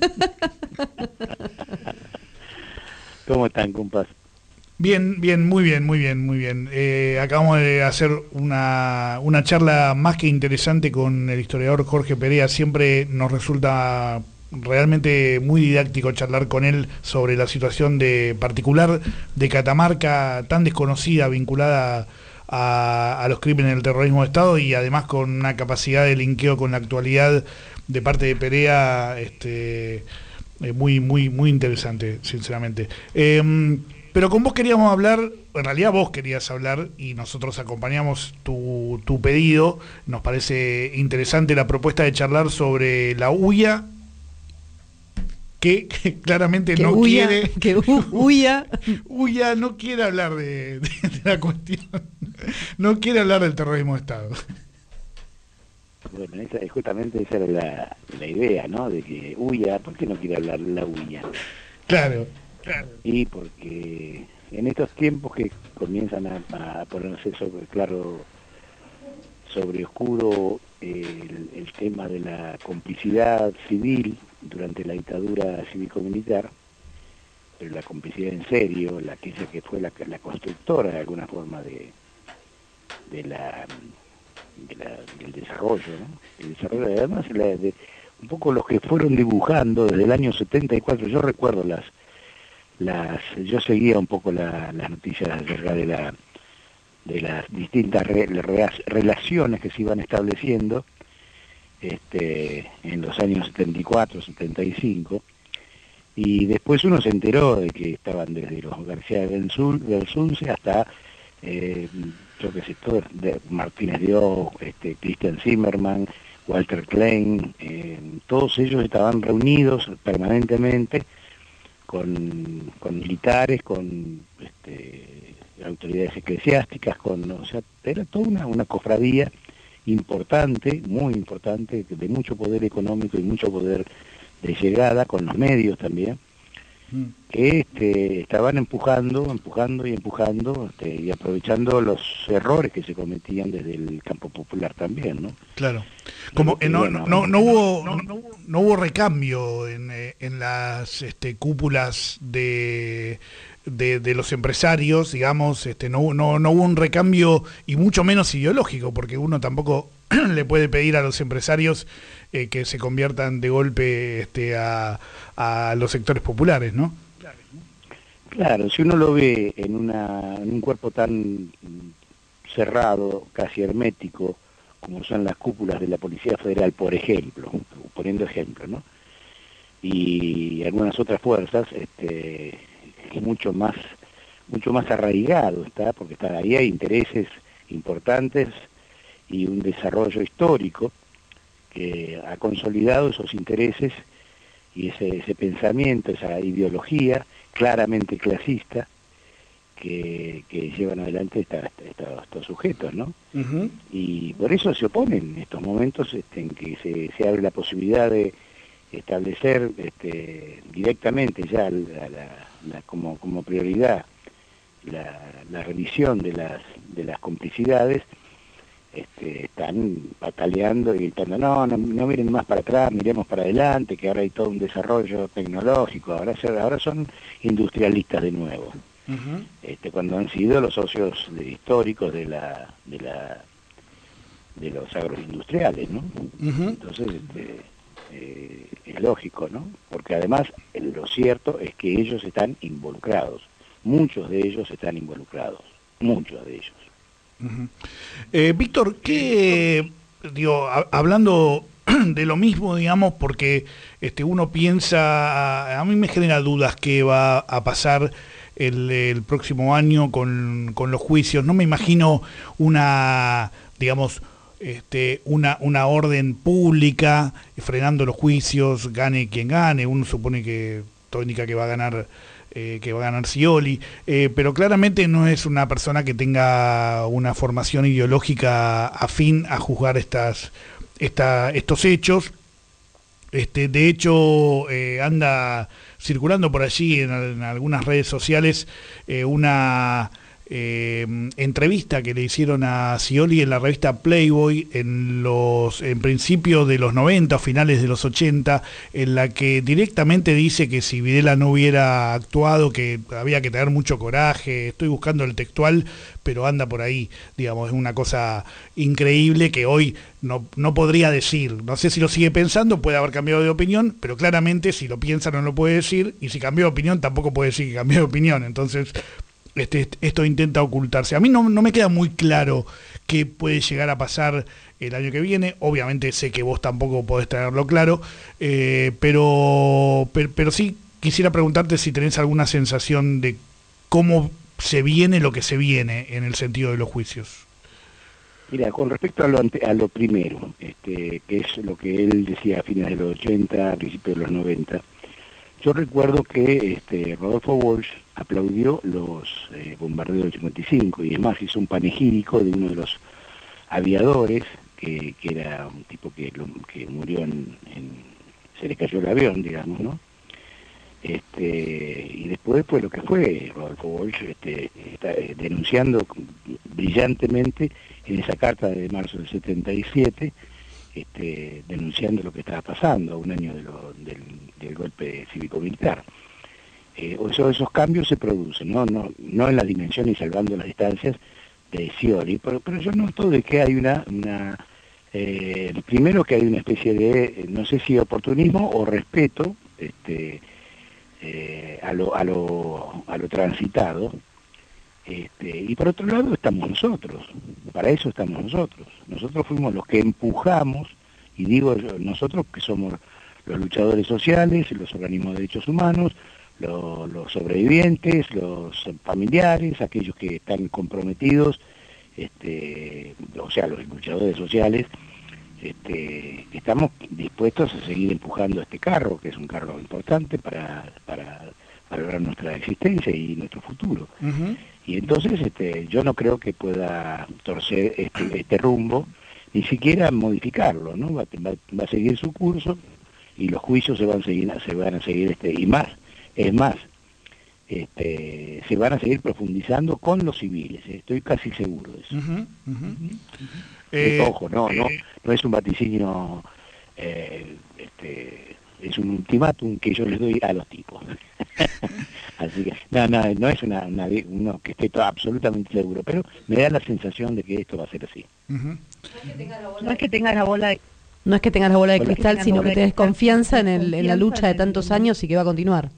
¿Cómo están, compas? Bien, bien, muy bien, muy bien, muy bien. Eh, acabamos de hacer una, una charla más que interesante con el historiador Jorge Perea. Siempre nos resulta realmente muy didáctico charlar con él sobre la situación de particular de Catamarca, tan desconocida, vinculada a, a los crímenes del terrorismo de Estado, y además con una capacidad de linkeo con la actualidad de parte de Perea este, eh, muy, muy, muy interesante, sinceramente. Eh, Pero con vos queríamos hablar, en realidad vos querías hablar y nosotros acompañamos tu, tu pedido. Nos parece interesante la propuesta de charlar sobre la huya que, que claramente que no huya, quiere... Que hu- huya. Huya no quiere hablar de, de, de la cuestión, no quiere hablar del terrorismo de Estado. Bueno, esa, justamente esa era la, la idea, ¿no? De que huya, ¿por qué no quiere hablar de la huya? Claro, claro. Y porque en estos tiempos que comienzan a, a ponerse sobre claro, sobre oscuro el, el tema de la complicidad civil durante la dictadura cívico-militar, pero la complicidad en serio, la que, que fue la, la constructora de alguna forma de, de la... De la, del desarrollo, ¿no? El desarrollo, además, la, de, un poco los que fueron dibujando desde el año setenta y cuatro, yo recuerdo las, las yo seguía un poco la, las noticias acerca de la de las distintas re, re, relaciones que se iban estableciendo este, en los años setenta y cuatro, setenta y cinco, y después uno se enteró de que estaban desde los García del Sunce hasta eh, yo qué sé, todo, de Martínez de O, este, Christian Zimmerman, Walter Klein, eh, todos ellos estaban reunidos permanentemente con, con militares, con este, autoridades eclesiásticas, con, o sea, era toda una, una cofradía importante, muy importante, de mucho poder económico y mucho poder de llegada, con los medios también, que este, estaban empujando, empujando y empujando, este, y aprovechando los errores que se cometían desde el campo popular también, ¿no? Claro. Como eh, no, no, no, no hubo no, no, no hubo recambio en, eh, en las este, cúpulas de, de, de los empresarios, digamos, este, no, no, no hubo un recambio, y mucho menos ideológico, porque uno tampoco le puede pedir a los empresarios eh, que se conviertan de golpe este, a, a los sectores populares, ¿no? Claro, si uno lo ve en, una, en un cuerpo tan cerrado, casi hermético, como son las cúpulas de la Policía Federal, por ejemplo, poniendo ejemplo, ¿no? Y algunas otras fuerzas, este, es mucho más, mucho más arraigado, ¿está? Porque está, ahí hay intereses importantes y un desarrollo histórico que ha consolidado esos intereses y ese, ese pensamiento, esa ideología claramente clasista que, que llevan adelante esta, esta, estos sujetos, ¿no? Uh-huh. Y por eso se oponen en estos momentos este, en que se, se abre la posibilidad de establecer este, directamente ya la, la, la, como, como prioridad la, la revisión de las, de las complicidades. Este, están pataleando y gritando, no, no, no miren más para atrás, miremos para adelante, que ahora hay todo un desarrollo tecnológico, ahora, ahora son industrialistas de nuevo, uh-huh. este, cuando han sido los socios de, históricos de la, de la de los agroindustriales, ¿no? Uh-huh. Entonces este, eh, es lógico, ¿no? Porque además lo cierto es que ellos están involucrados, muchos de ellos están involucrados, muchos de ellos. Uh-huh. eh, Víctor, ¿qué, digo, a, hablando de lo mismo, digamos, porque este, uno piensa, a mí me genera dudas qué va a pasar el, el próximo año con, con los juicios, no me imagino una, digamos, este, una, una orden pública frenando los juicios, gane quien gane, uno supone que tónica que va a ganar Eh, que va a ganar Scioli, eh, pero claramente no es una persona que tenga una formación ideológica afín a juzgar estas, esta, estos hechos. Este, de hecho, eh, anda circulando por allí en, en algunas redes sociales eh, una eh, entrevista que le hicieron a Scioli en la revista Playboy en los en principios de los noventa o finales de los ochenta, en la que directamente dice que si Videla no hubiera actuado, que había que tener mucho coraje. Estoy buscando el textual, pero anda por ahí, digamos, es una cosa increíble que hoy no, no podría decir. No sé si lo sigue pensando, puede haber cambiado de opinión, pero claramente si lo piensa no lo puede decir, y si cambió de opinión tampoco puede decir que cambió de opinión. Entonces Este, esto intenta ocultarse. A mí no, no me queda muy claro qué puede llegar a pasar el año que viene. Obviamente sé que vos tampoco podés tenerlo claro, eh, pero, pero, pero sí quisiera preguntarte si tenés alguna sensación de cómo se viene lo que se viene en el sentido de los juicios. Mira, con respecto a lo, ante, a lo primero, este, que es lo que él decía a fines de los ochenta, a principios de los noventa, yo recuerdo que este, Rodolfo Walsh aplaudió los eh, bombardeos del cincuenta y cinco y además hizo un panegírico de uno de los aviadores, que, que era un tipo que, lo, que murió en, en... se le cayó el avión, digamos, ¿no? Este, y después pues lo que fue Rodolfo Walsh este, está, eh, denunciando brillantemente en esa carta de marzo del setenta y siete, este, denunciando lo que estaba pasando a un año de lo, del, del golpe cívico-militar. Eh, esos, esos cambios se producen, ¿no? No, no en la dimensión y salvando las distancias de Scioli, pero, pero yo noto de que hay una, una eh, primero que hay una especie de, no sé si oportunismo o respeto, este, Eh, a, lo, a, lo, a lo transitado, este, y por otro lado estamos nosotros, para eso estamos nosotros, nosotros fuimos los que empujamos, y digo yo, nosotros que somos los luchadores sociales, los organismos de derechos humanos, los, los sobrevivientes, los familiares, aquellos que están comprometidos, este, o sea, los luchadores sociales, Este, estamos dispuestos a seguir empujando este carro, que es un carro importante para, para, para lograr nuestra existencia y nuestro futuro. Uh-huh. Y entonces este, yo no creo que pueda torcer este, este rumbo, ni siquiera modificarlo, ¿no? Va, va, va a seguir su curso y los juicios se van a seguir, se van a seguir este, y más, es más, este, se van a seguir profundizando con los civiles, estoy casi seguro de eso. Uh-huh, uh-huh. Uh-huh. Eh, Ojo, no, eh, no, no es un vaticinio, eh, este, es un ultimátum que yo les doy a los tipos. Así que, no, no, no es una, una, uno que esté todo absolutamente seguro, pero me da la sensación de que esto va a ser así. Uh-huh. No es que tengas la bola de, no es que tengas la bola de cristal, que sino que tenés confianza en, el, en la lucha de tantos años y que va a continuar.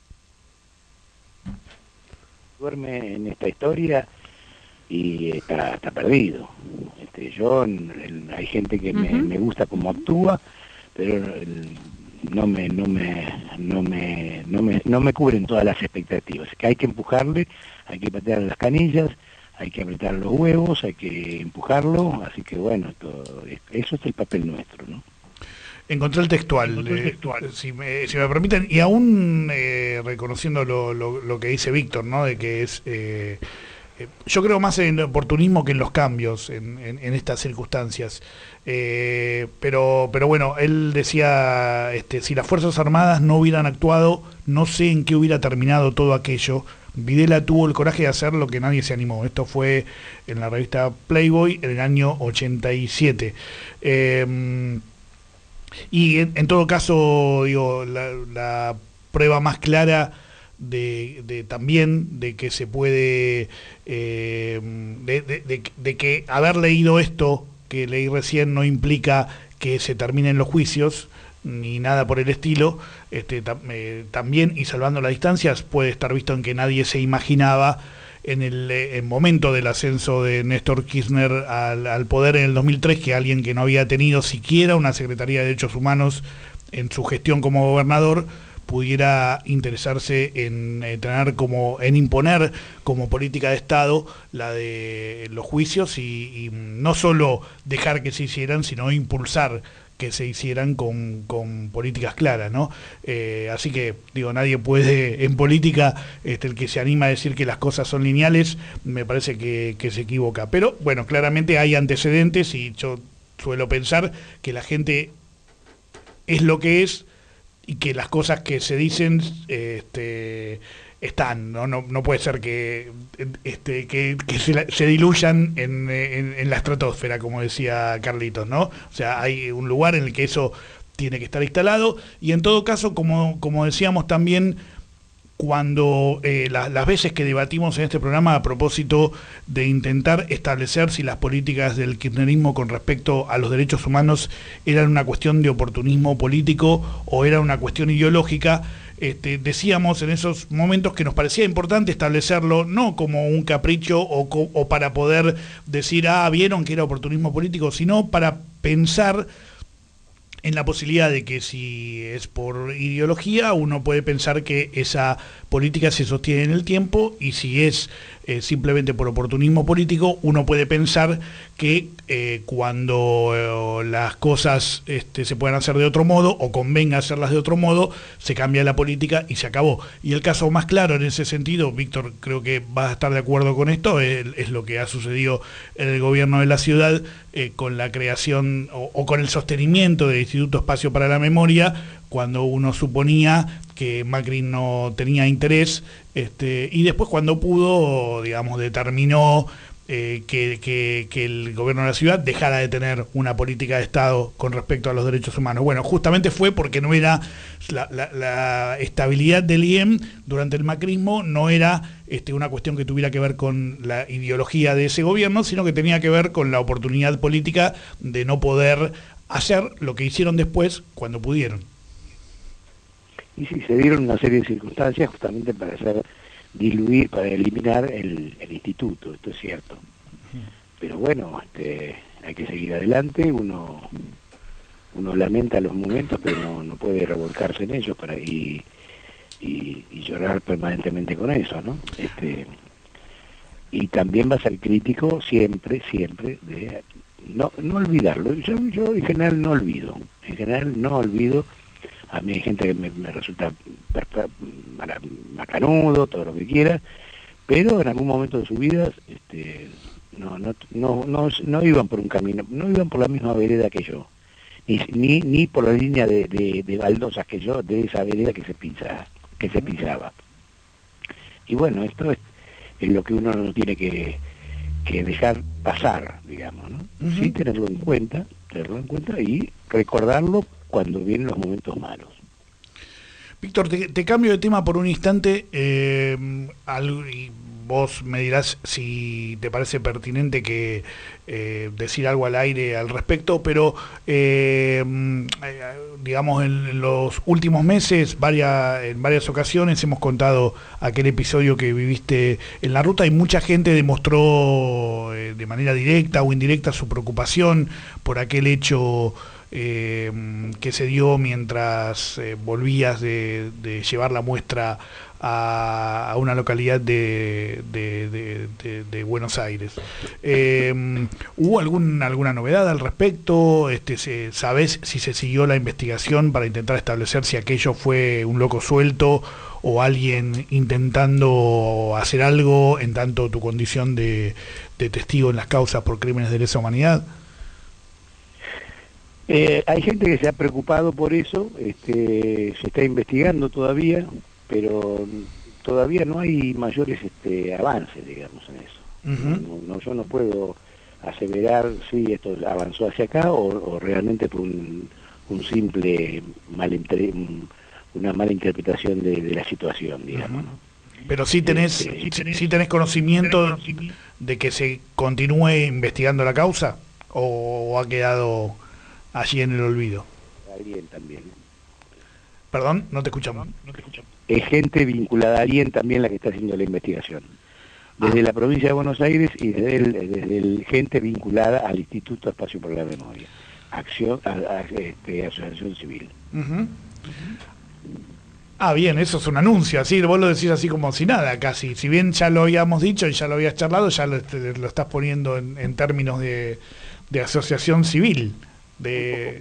Duerme en esta historia y está, está perdido. Este, yo, el, hay gente que me, uh-huh. me gusta cómo actúa, pero el, no me, no me, no me, no me, no me cubren todas las expectativas. Que hay que empujarle, hay que patear las canillas, hay que apretar los huevos, hay que empujarlo, así que bueno, todo, eso es el papel nuestro, ¿no? Encontré el textual, Encontré el textual. Eh, si, me, si me permiten, y aún eh, reconociendo lo, lo, lo que dice Víctor, ¿no? De que es, eh, eh, yo creo más en el oportunismo que en los cambios en, en, en estas circunstancias. Eh, pero, pero bueno, él decía, este, si las Fuerzas Armadas no hubieran actuado, no sé en qué hubiera terminado todo aquello. Videla tuvo el coraje de hacer lo que nadie se animó. Esto fue en la revista Playboy en el año ochenta y siete. Eh, Y en, en todo caso, digo, la, la prueba más clara de, de también de que se puede, eh, de, de, de, de que haber leído esto que leí recién no implica que se terminen los juicios, ni nada por el estilo, este, tam, eh, también, y salvando las distancias, puede estar visto en que nadie se imaginaba en el, el momento del ascenso de Néstor Kirchner al, al poder en el dos mil tres, que alguien que no había tenido siquiera una Secretaría de Derechos Humanos en su gestión como gobernador pudiera interesarse en eh, tener como, en imponer como política de Estado la de los juicios y, y no solo dejar que se hicieran, sino impulsar que se hicieran con, con políticas claras, ¿no? Eh, así que, digo, nadie puede, en política, este, el que se anima a decir que las cosas son lineales, me parece que, que se equivoca. Pero, bueno, claramente hay antecedentes y yo suelo pensar que la gente es lo que es y que las cosas que se dicen este, están, ¿no? No, no puede ser que, este, que, que se, se diluyan en, en, en la estratosfera, como decía Carlitos, ¿no? O sea, hay un lugar en el que eso tiene que estar instalado y en todo caso, como, como decíamos también, cuando eh, la, las veces que debatimos en este programa a propósito de intentar establecer si las políticas del kirchnerismo con respecto a los derechos humanos eran una cuestión de oportunismo político o era una cuestión ideológica, este, decíamos en esos momentos que nos parecía importante establecerlo no como un capricho o, co o para poder decir, ah, vieron que era oportunismo político, sino para pensar en la posibilidad de que si es por ideología, uno puede pensar que esa política se sostiene en el tiempo, y si es eh, simplemente por oportunismo político, uno puede pensar que eh, cuando eh, las cosas este, se puedan hacer de otro modo, o convenga hacerlas de otro modo, se cambia la política y se acabó. Y el caso más claro en ese sentido, Víctor creo que va a estar de acuerdo con esto, es, es lo que ha sucedido en el gobierno de la ciudad, eh, con la creación o, o con el sostenimiento del Instituto Espacio para la Memoria, cuando uno suponía que Macri no tenía interés, este, y después cuando pudo, digamos, determinó eh, que, que, que el gobierno de la ciudad dejara de tener una política de Estado con respecto a los derechos humanos. Bueno, justamente fue porque no era la, la, la estabilidad del I E M durante el macrismo, no era este, una cuestión que tuviera que ver con la ideología de ese gobierno, sino que tenía que ver con la oportunidad política de no poder hacer lo que hicieron después cuando pudieron. Y sí, se dieron una serie de circunstancias justamente para hacer diluir, para eliminar el, el instituto, esto es cierto. Pero bueno, este, hay que seguir adelante, uno uno lamenta los momentos, pero no, no puede revolcarse en ellos para y, y, y llorar permanentemente con eso, ¿no? Este, y también va a ser crítico siempre, siempre, de no, no olvidarlo. Yo, yo en general no olvido, en general no olvido. A mí hay gente que me, me resulta macanudo, todo lo que quiera, pero en algún momento de su vida este, no, no, no, no, no iban por un camino, no iban por la misma vereda que yo, ni, ni, ni por la línea de, de, de baldosas que yo, de esa vereda que se pisaba, que se pisaba. Y bueno, esto es, es lo que uno no tiene que, que dejar pasar, digamos, ¿no? Uh-huh. Sí, tenerlo en cuenta, tenerlo en cuenta y recordarlo cuando vienen los momentos malos. Víctor, te, te cambio de tema por un instante, eh, al, y vos me dirás si te parece pertinente que eh, decir algo al aire al respecto, pero eh, digamos en los últimos meses, varias, en varias ocasiones hemos contado aquel episodio que viviste en la ruta, y mucha gente demostró eh, de manera directa o indirecta su preocupación por aquel hecho Eh, que se dio mientras eh, volvías de, de llevar la muestra a, a una localidad de, de, de, de, de Buenos Aires. Eh, ¿Hubo algún, alguna novedad al respecto? Este, se, ¿Sabés si se siguió la investigación para intentar establecer si aquello fue un loco suelto o alguien intentando hacer algo en tanto tu condición de, de testigo en las causas por crímenes de lesa humanidad? Eh, hay gente que se ha preocupado por eso, este, se está investigando todavía, pero todavía no hay mayores este, avances, digamos, en eso. Uh-huh. no, no, yo no puedo aseverar si esto avanzó hacia acá o, o realmente por un, un simple mal un, una mala interpretación de, de la situación, digamos. Uh-huh. ¿No? Pero sí tenés, este, sí tenés, sí tenés conocimiento de que se continúe investigando la causa, o, o ha quedado allí en el olvido. Alguien también. Perdón, no te escuchamos. No te escuchamos. Es gente vinculada a alguien también la que está haciendo la investigación. Desde ah. la provincia de Buenos Aires y desde el, desde el gente vinculada al Instituto Espacio para la Memoria. Acción, a, a, este, Asociación Civil. Uh-huh. Uh-huh. Ah, bien, eso es un anuncio, así, vos lo decís así como si nada, casi. Si bien ya lo habíamos dicho y ya lo habías charlado, ya lo, lo estás poniendo en, en términos de, de asociación civil. De...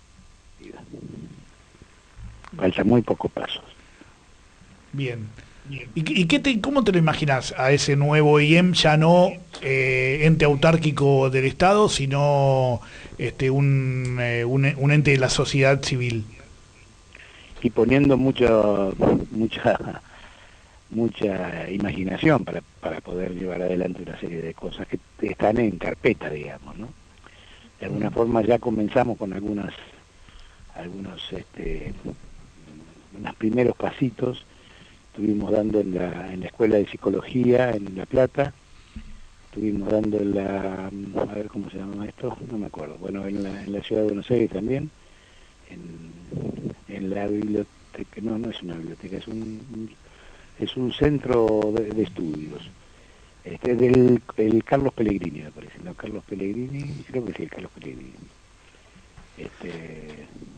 Falta muy pocos pasos. Bien. Bien. ¿Y, y qué te, cómo te lo imaginas a ese nuevo I E M, ya no eh, ente autárquico del Estado, sino este, un, eh, un, un ente de la sociedad civil? Y poniendo mucha mucha mucha imaginación para, para poder llevar adelante una serie de cosas que están en carpeta, digamos, ¿no? De alguna forma ya comenzamos con algunas algunos este unos primeros pasitos. Estuvimos dando en la en la escuela de psicología en La Plata, estuvimos dando en la, a ver cómo se llama esto, no me acuerdo, bueno, en la, en la ciudad de Buenos Aires también, en, en la biblioteca, no, no es una biblioteca, es un es un centro de, de estudios. Este, del el Carlos Pellegrini, me parece, no, Carlos Pellegrini, creo que sí, el Carlos Pellegrini. Este,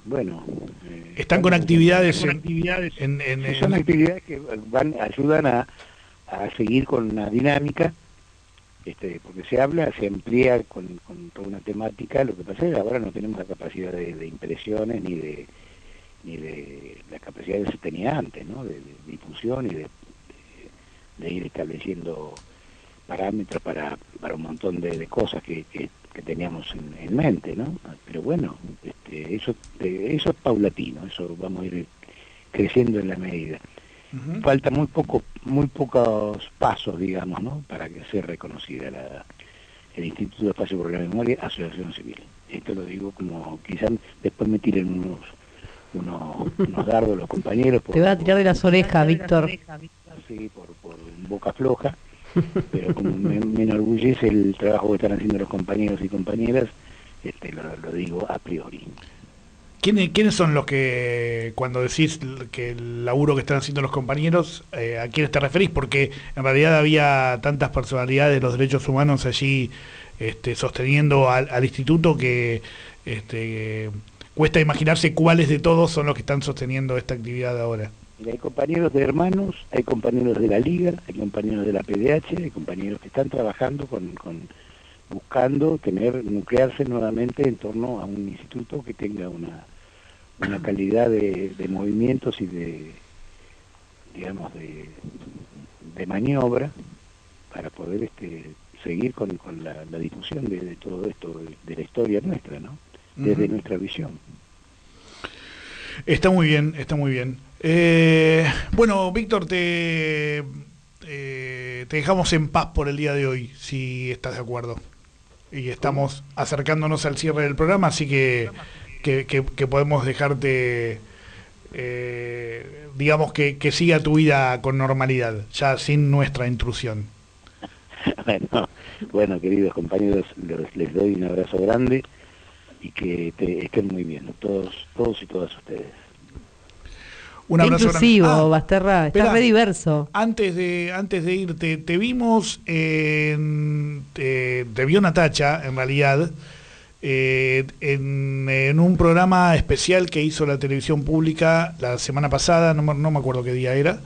bueno. Eh, Están con actividades, con en, actividades en, en, en, son actividades que van ayudan a, a seguir con una dinámica, este, porque se habla, se amplía con, con toda una temática. Lo que pasa es que ahora no tenemos la capacidad de, de impresiones ni de ni de la capacidad que se tenía antes, ¿no? De, de difusión y de, de, de ir estableciendo parámetros para, para un montón de, de cosas que, que, que teníamos en, en mente, ¿no? Pero bueno, este, eso, eso es paulatino, eso vamos a ir creciendo en la medida. Uh-huh. Falta muy poco, muy pocos pasos, digamos, ¿no? Para que sea reconocida la, el Instituto de Espacio por la Memoria, Asociación Civil. Esto lo digo como quizás después me tiren unos unos, unos dardos los compañeros. Por, Te va a tirar de las orejas, Víctor. Sí, por, por boca floja, pero como me, me enorgullece el trabajo que están haciendo los compañeros y compañeras, este, lo, lo digo a priori. ¿Quiénes, ¿Quiénes son los que, cuando decís que el laburo que están haciendo los compañeros, eh, a quiénes te referís? Porque en realidad había tantas personalidades de los derechos humanos allí este, sosteniendo al, al instituto que este, cuesta imaginarse cuáles de todos son los que están sosteniendo esta actividad ahora. Mira, hay compañeros de hermanos, hay compañeros de la Liga, hay compañeros de la P D H, hay compañeros que están trabajando con, con buscando tener, nuclearse nuevamente en torno a un instituto que tenga una, una calidad de, de movimientos y de, digamos, de, de maniobra para poder este, seguir con, con la, la difusión de, de todo esto, de, de la historia nuestra, ¿no? Desde uh-huh. nuestra visión. Está muy bien, está muy bien. Eh, bueno, Víctor, te, eh, te dejamos en paz por el día de hoy, si estás de acuerdo. Y estamos acercándonos al cierre del programa, así que, que, que, que podemos dejarte, eh, digamos, que, que siga tu vida con normalidad, ya sin nuestra intrusión. Bueno, bueno, queridos compañeros, les, les doy un abrazo grande y que te, estén muy bien, todos, todos y todas ustedes. Un abrazo inclusivo, grande. Ah, Basterra, está re diverso. Antes de, antes de irte, te vimos en, te, te vio Natacha, en realidad, eh, en, en un programa especial que hizo la televisión pública la semana pasada, no, no me acuerdo qué día era,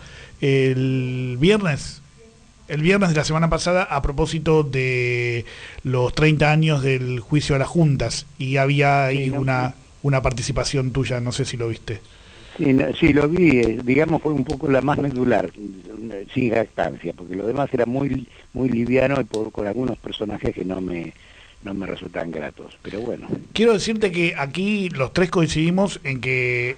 el viernes, el viernes de la semana pasada, a propósito de los treinta años del juicio a las juntas, y había ahí sí, no, una, una participación tuya, no sé si lo viste. Sí, no, sí, lo vi, eh, digamos, fue un poco la más medular, sin jactancia, porque lo demás era muy muy liviano y por, con algunos personajes que no me no me resultan gratos, pero bueno. Quiero decirte que aquí los tres coincidimos en que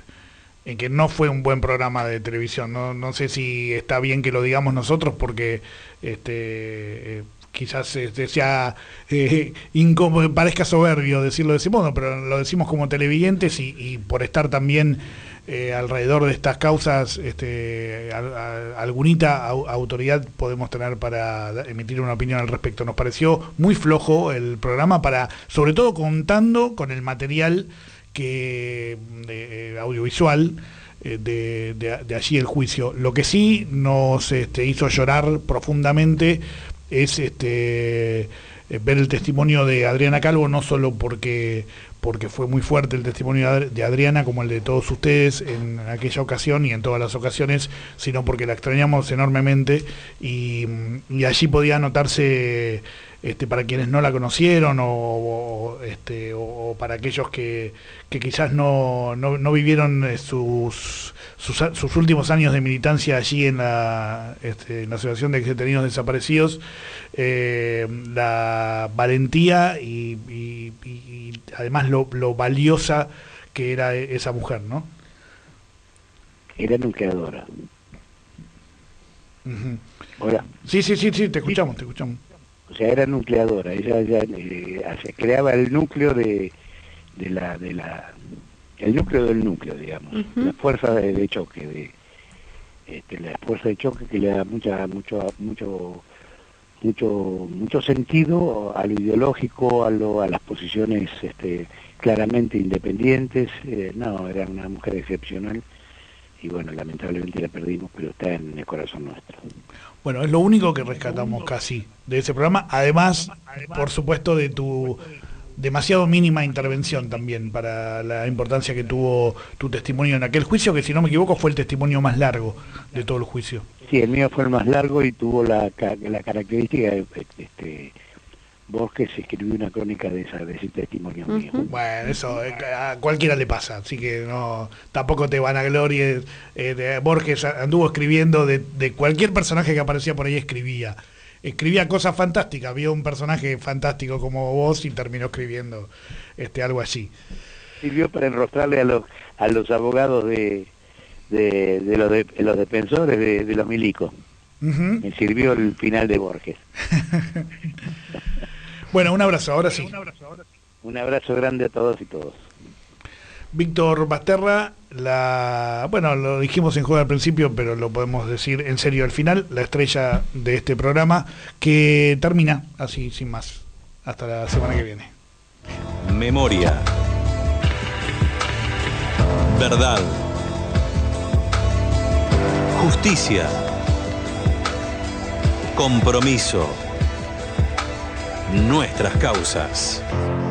en que no fue un buen programa de televisión, no, no sé si está bien que lo digamos nosotros, porque este... Eh, quizás este, sea eh, incómodo, parezca soberbio decirlo de ese modo, pero lo decimos como televidentes y, y por estar también eh, alrededor de estas causas, este, a, a, algunita a, autoridad podemos tener para emitir una opinión al respecto. Nos pareció muy flojo el programa, para, sobre todo contando con el material que de, audiovisual de, de, de allí el juicio. Lo que sí nos este, hizo llorar profundamente es este ver el testimonio de Adriana Calvo, no solo porque porque fue muy fuerte el testimonio de Adriana como el de todos ustedes en aquella ocasión y en todas las ocasiones, sino porque la extrañamos enormemente y, y allí podía notarse, este, para quienes no la conocieron o, o, este, o para aquellos que, que quizás no, no, no vivieron sus, sus sus últimos años de militancia allí en la, este, en la Asociación de Detenidos Desaparecidos, eh, la valentía y, y, y además lo, lo valiosa que era esa mujer, ¿no? Era nucleadora. Uh-huh. Hola. Sí, sí, sí, sí, te escuchamos, sí. te escuchamos. O sea, era nucleadora, ella ya eh, se creaba el núcleo de, de la de la el núcleo del núcleo, digamos, uh-huh. la fuerza de, de choque, de este, la fuerza de choque que le da mucha mucho mucho mucho mucho sentido a lo ideológico, a lo a las posiciones este, claramente independientes. Eh, no, era una mujer excepcional y bueno, lamentablemente la perdimos, pero está en el corazón nuestro. Bueno, es lo único que rescatamos casi de ese programa, además, por supuesto, de tu demasiado mínima intervención también para la importancia que tuvo tu testimonio en aquel juicio, que si no me equivoco fue el testimonio más largo de todo el juicio. Sí, el mío fue el más largo y tuvo la, la característica de este, Borges escribió una crónica de, esa, de ese testimonio uh-huh. mío. Bueno, eso a cualquiera le pasa, así que no tampoco te vanaglories. Eh, de Borges anduvo escribiendo de, de cualquier personaje que aparecía por ahí, escribía. Escribía cosas fantásticas, vio un personaje fantástico como vos y terminó escribiendo este algo así. Sirvió para enrostrarle a los a los abogados de de, de, los, de los defensores de, de los milicos. Uh-huh. Me sirvió el final de Borges. Bueno, un abrazo, ahora sí. Un abrazo grande a todos y todos. Víctor Basterra, la bueno, lo dijimos en juego al principio, pero lo podemos decir en serio al final, la estrella de este programa, que termina así, sin más. Hasta la semana que viene. Memoria. Verdad. Justicia. Compromiso. Nuestras causas.